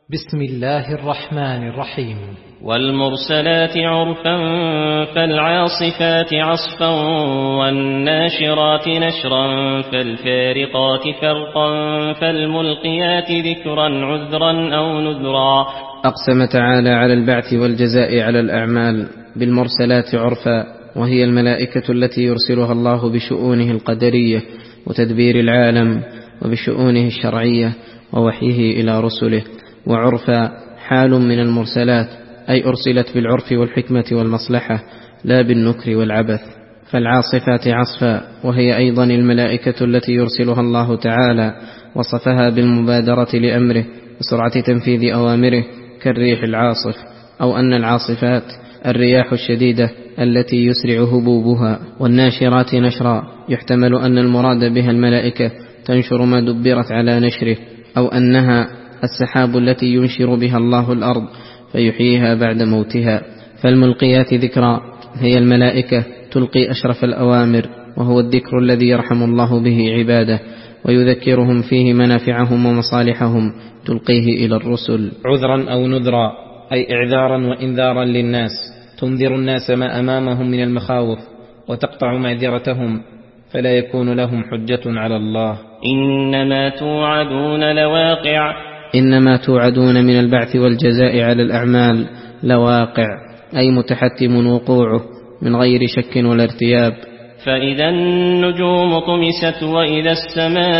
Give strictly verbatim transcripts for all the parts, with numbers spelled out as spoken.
بسم الله الرحمن الرحيم. والمرسلات عرفا فالعاصفات عصفا والناشرات نشرا فالفارقات فرقا فالملقيات ذكرا عذرا أو نذرا. أقسم تعالى على البعث والجزاء على الأعمال بالمرسلات عرفا، وهي الملائكة التي يرسلها الله بشؤونه القدرية وتدبير العالم وبشؤونه الشرعية ووحيه إلى رسله. وعرفا حال من المرسلات، أي أرسلت بالعرف والحكمة والمصلحة لا بالنكر والعبث. فالعاصفات عصفا، وهي أيضا الملائكة التي يرسلها الله تعالى، وصفها بالمبادرة لأمره وسرعة تنفيذ أوامره كالريح العاصف، أو أن العاصفات الرياح الشديدة التي يسرع هبوبها. والناشرات نشرا، يحتمل أن المراد بها الملائكة تنشر ما دبرت على نشره، أو أنها السحاب التي ينشر بها الله الأرض فيحييها بعد موتها. فالملقيات ذكرا، هي الملائكة تلقي أشرف الأوامر، وهو الذكر الذي يرحم الله به عباده ويذكرهم فيه منافعهم ومصالحهم، تلقيه إلى الرسل. عذرا أو نذرا، أي إعذارا وإنذارا للناس، تنذر الناس ما أمامهم من المخاوف وتقطع معذرتهم فلا يكون لهم حجة على الله. إنما توعدون لواقع، إنما توعدون من البعث والجزاء على الأعمال لواقع، أي متحتم وقوعه من غير شك ولا ارتياب. فإذا النجوم طمست وإذا السماء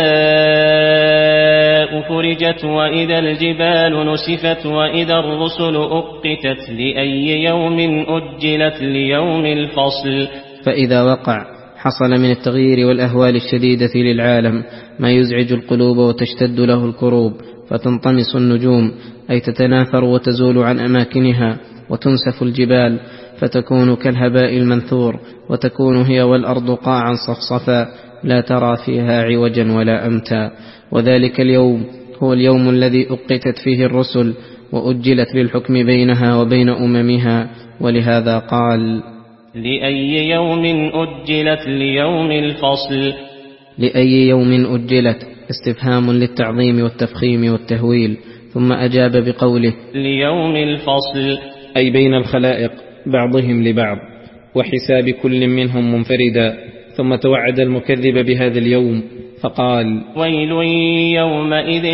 فرجت وإذا الجبال نسفت وإذا الرسل أقتت لأي يوم أجلت ليوم الفصل. فإذا وقع حصل من التغيير والأهوال الشديدة للعالم ما يزعج القلوب وتشتد له الكروب، فتنطمس النجوم، أي تتناثر وتزول عن أماكنها، وتنسف الجبال فتكون كالهباء المنثور، وتكون هي والأرض قاعا صفصفا لا ترى فيها عوجا ولا أمتا. وذلك اليوم هو اليوم الذي أقتت فيه الرسل وأجلت بالحكم بينها وبين أممها، ولهذا قال: لأي يوم أجلت ليوم الفصل. لأي يوم أجلت استفهام للتعظيم والتفخيم والتهويل، ثم أجاب بقوله: ليوم الفصل، أي بين الخلائق بعضهم لبعض وحساب كل منهم منفردا. ثم توعد المكذب بهذا اليوم فقال: ويل يومئذ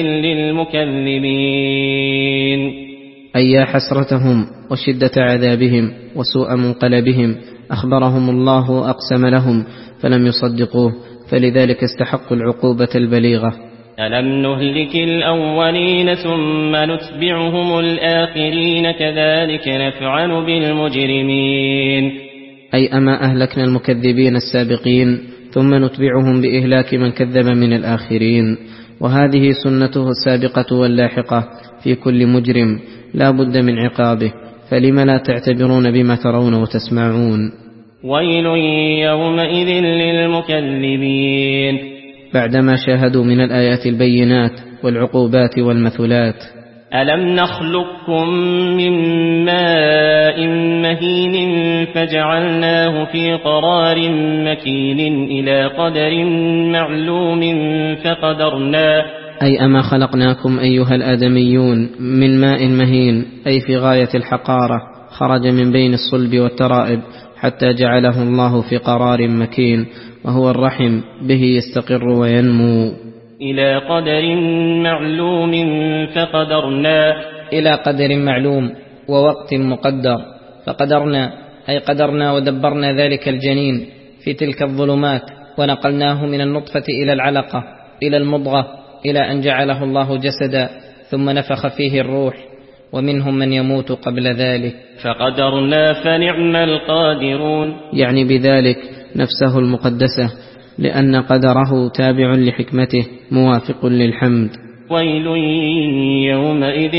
للمكذبين، أي يا حسرتهم وشدة عذابهم وسوء منقلبهم. أخبرهم الله وأقسم لهم فلم يصدقوه، فلذلك استحقوا العقوبة البليغة. ألم نهلك الأولين ثم نتبعهم الآخرين كذلك نفعل بالمجرمين. أي أما أهلكنا المكذبين السابقين ثم نتبعهم بإهلاك من كذب من الآخرين. وهذه سنته السابقة واللاحقة في كل مجرم لا بد من عقابه، فلم لا تعتبرون بما ترون وتسمعون. ويل يومئذ للمكذبين، بعدما شاهدوا من الآيات البينات والعقوبات والمثلات. ألم نخلقكم من ماء مهين فجعلناه في قرار مكين إلى قدر معلوم فقدرنا. أي أما خلقناكم أيها الآدميون من ماء مهين، أي في غاية الحقارة، خرج من بين الصلب والترائب حتى جعله الله في قرار مكين، وهو الرحم به يستقر وينمو. إلى قدر معلوم فقدرنا، إلى قدر معلوم ووقت مقدر. فقدرنا أي قدرنا ودبرنا ذلك الجنين في تلك الظلمات، ونقلناه من النطفة إلى العلقة إلى المضغة إلى أن جعله الله جسدا ثم نفخ فيه الروح، ومنهم من يموت قبل ذلك. فقدرنا فنعم القادرون، يعني بذلك نفسه المقدسة، لأن قدره تابع لحكمته موافق للحمد. ويل يومئذ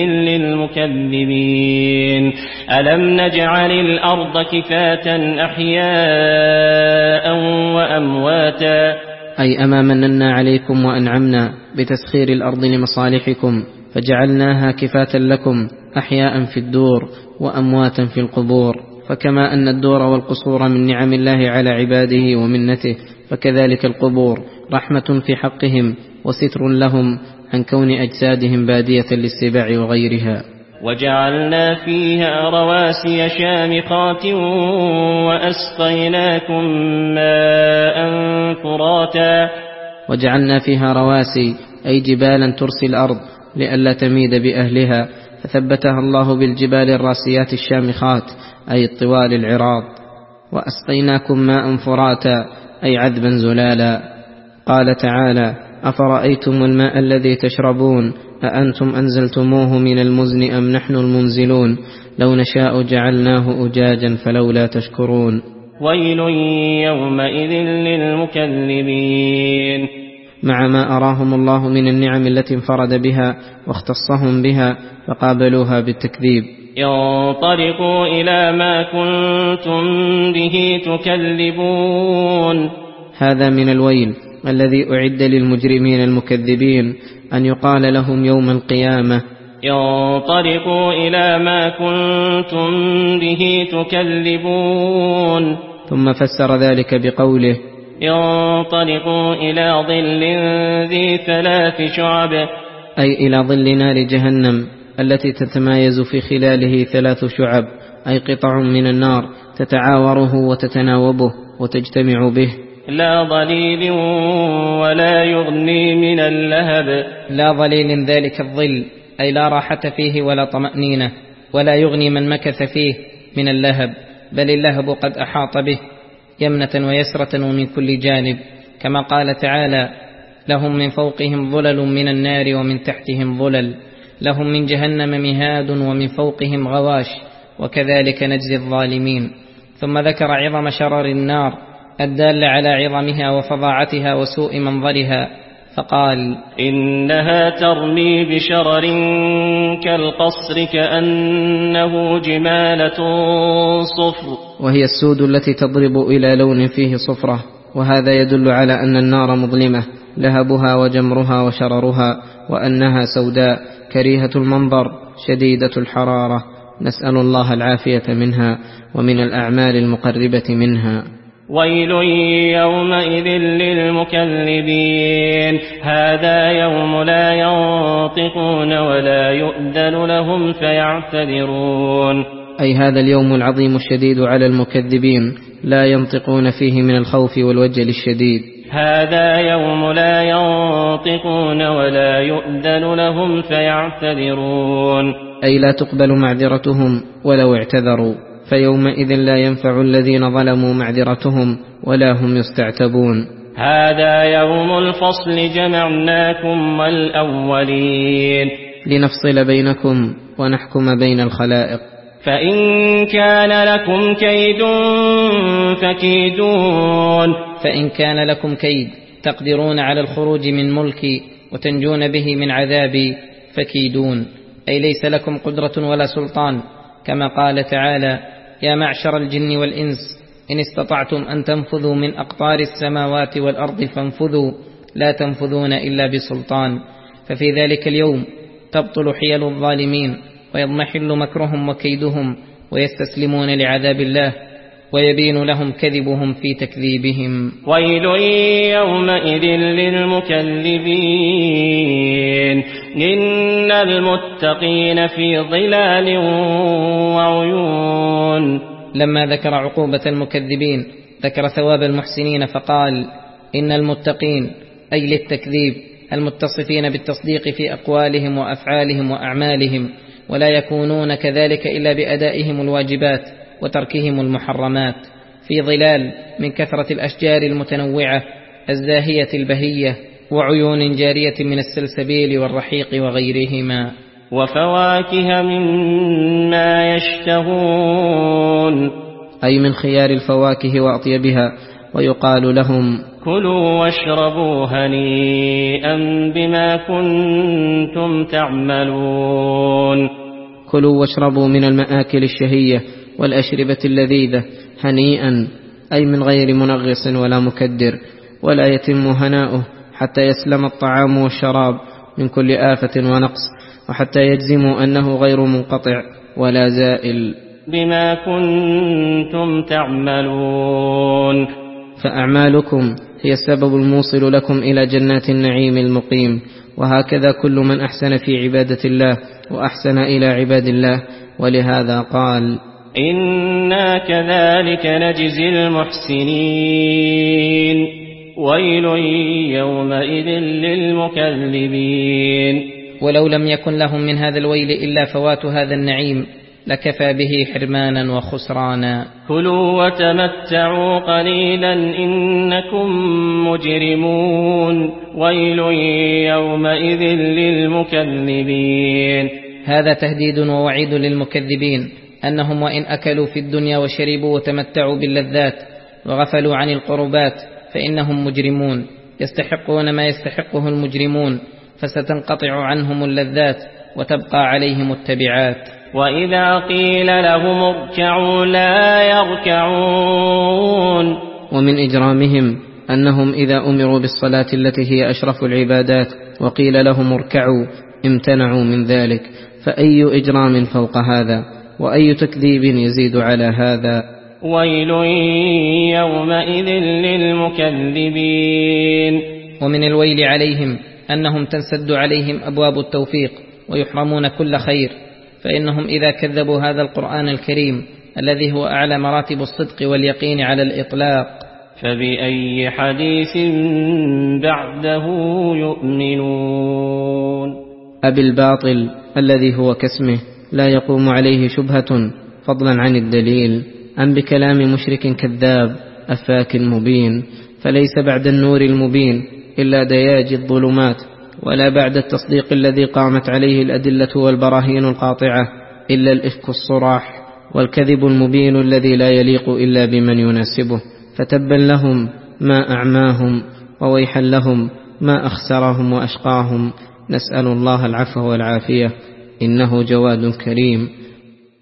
للمكذبين، ألم نجعل الأرض كفاة أحياء وأمواتا. أي أما مننا عليكم وأنعمنا بتسخير الأرض لمصالحكم، فجعلناها كفاة لكم أحياء في الدور وأمواتا في القبور. فكما أن الدور والقصور من نعم الله على عباده ومنته، فكذلك القبور رحمة في حقهم وستر لهم عن كون أجسادهم بادية للسباع وغيرها. وجعلنا فيها رواسي شامخات وأسقيناكم ماء فراتا. وجعلنا فيها رواسي أي جبالا ترسي الأرض لئلا تميد بأهلها، فثبتها الله بالجبال الراسيات الشامخات أي الطوال العراض. وأسقيناكم ماء فراتا أي عذبا زلالا. قال تعالى: أفرأيتم الماء الذي تشربون أأنتم أنزلتموه من المزن أم نحن المنزلون لو نشاء جعلناه أجاجا فلولا تشكرون. ويل يومئذ للمكذبين. مع ما أراهم الله من النعم التي انفرد بها واختصهم بها فقابلوها بالتكذيب. ينطلقوا إلى ما كنتم به تكذبون. هذا من الويل الذي أعد للمجرمين المكذبين، أن يقال لهم يوم القيامة: ينطلقوا إلى ما كنتم به تكذبون. ثم فسر ذلك بقوله: ينطلقوا إلى ظل ذي ثلاث شعب، أي إلى ظل نار جهنم التي تتمايز في خلاله ثلاث شعب، أي قطع من النار تتعاوره وتتناوبه وتجتمع به. لا ظليل ولا يغني من اللهب. لا ظليل ذلك الظل، أي لا راحة فيه ولا طمأنينة، ولا يغني من مكث فيه من اللهب، بل اللهب قد أحاط به يمنة ويسرة ومن كل جانب، كما قال تعالى: لهم من فوقهم ظلل من النار ومن تحتهم ظلل، لهم من جهنم مهاد ومن فوقهم غواش، وكذلك نجزي الظالمين. ثم ذكر عظم شرر النار الدال على عظمها وفظاعتها وسوء منظرها، فقال: إنها ترمي بشرر كالقصر كأنه جمالة صفر. وهي السود التي تضرب إلى لون فيه صفرة، وهذا يدل على أن النار مظلمة لهبها وجمرها وشررها، وأنها سوداء كريهة المنظر شديدة الحرارة، نسأل الله العافية منها ومن الأعمال المقربة منها. ويل يومئذ للمكذبين. هذا يوم لا ينطقون ولا يؤذن لهم فيعتذرون. أي هذا اليوم العظيم الشديد على المكذبين، لا ينطقون فيه من الخوف والوجل الشديد. هذا يوم لا ينطقون ولا يؤذن لهم فيعتذرون. أي لا تقبل معذرتهم ولو اعتذروا، فيومئذ لا ينفع الذين ظلموا معذرتهم ولا هم يستعتبون. هذا يوم الفصل جمعناكم والأولين، لنفصل بينكم ونحكم بين الخلائق. فإن كان لكم كيد فكيدون. فإن كان لكم كيد تقدرون على الخروج من ملكي وتنجون به من عذابي فكيدون، أي ليس لكم قدرة ولا سلطان، كما قال تعالى: يا معشر الجن والإنس إن استطعتم أن تنفذوا من أقطار السماوات والأرض فانفذوا لا تنفذون إلا بسلطان. ففي ذلك اليوم تبطل حيل الظالمين ويضمحل مكرهم وكيدهم ويستسلمون لعذاب الله، ويبين لهم كذبهم في تكذيبهم. ويل يومئذ للمكذبين. إن المتقين في ظلال وعيون. لما ذكر عقوبة المكذبين ذكر ثواب المحسنين، فقال: إن المتقين أي للتكذيب المتصفين بالتصديق في أقوالهم وأفعالهم وأعمالهم، ولا يكونون كذلك إلا بأدائهم الواجبات وتركهم المحرمات، في ظلال من كثرة الأشجار المتنوعة الزاهية البهية، وعيون جارية من السلسبيل والرحيق وغيرهما، وفواكه مما يشتهون، أي من خيار الفواكه وأطيبها. ويقال لهم: كلوا واشربوا هنيئا بما كنتم تعملون. كلوا واشربوا من المآكل الشهية والأشربة اللذيذة هنيئا، أي من غير منغص ولا مكدر، ولا يتم هناؤه حتى يسلم الطعام والشراب من كل آفة ونقص، وحتى يجزموا أنه غير منقطع ولا زائل. بما كنتم تعملون. فأعمالكم هي السبب الموصل لكم إلى جنات النعيم المقيم، وهكذا كل من أحسن في عبادة الله وأحسن إلى عباد الله. ولهذا قال: إنا كذلك نجزي المحسنين ويل يومئذ للمكذبين. ولو لم يكن لهم من هذا الويل إلا فوات هذا النعيم لكفى به حرمانا وخسرانا. كلوا وتمتعوا قليلا إنكم مجرمون ويل يومئذ للمكذبين. هذا تهديد ووعيد للمكذبين أنهم وإن أكلوا في الدنيا وشربوا وتمتعوا باللذات وغفلوا عن القربات فإنهم مجرمون يستحقون ما يستحقه المجرمون، فستنقطع عنهم اللذات وتبقى عليهم التبعات. وإذا قيل لهم اركعوا لا يركعون. ومن إجرامهم أنهم إذا أمروا بالصلاة التي هي أشرف العبادات وقيل لهم اركعوا امتنعوا من ذلك، فأي إجرام فوق هذا، وأي تكذيب يزيد على هذا. ويل يومئذ للمكذبين. ومن الويل عليهم أنهم تنسد عليهم أبواب التوفيق ويحرمون كل خير، فإنهم إذا كذبوا هذا القرآن الكريم الذي هو أعلى مراتب الصدق واليقين على الإطلاق فبأي حديث بعده يؤمنون. أبي الباطل الذي هو كاسمه لا يقوم عليه شبهة فضلا عن الدليل، أم بكلام مشرك كذاب أفاك مبين، فليس بعد النور المبين إلا دياج الظلمات، ولا بعد التصديق الذي قامت عليه الأدلة والبراهين القاطعة إلا الإفك الصراح والكذب المبين الذي لا يليق إلا بمن يناسبه. فتبا لهم ما أعماهم وويحا لهم ما أخسرهم وأشقاهم. نسأل الله العفو والعافية إنه جواد كريم.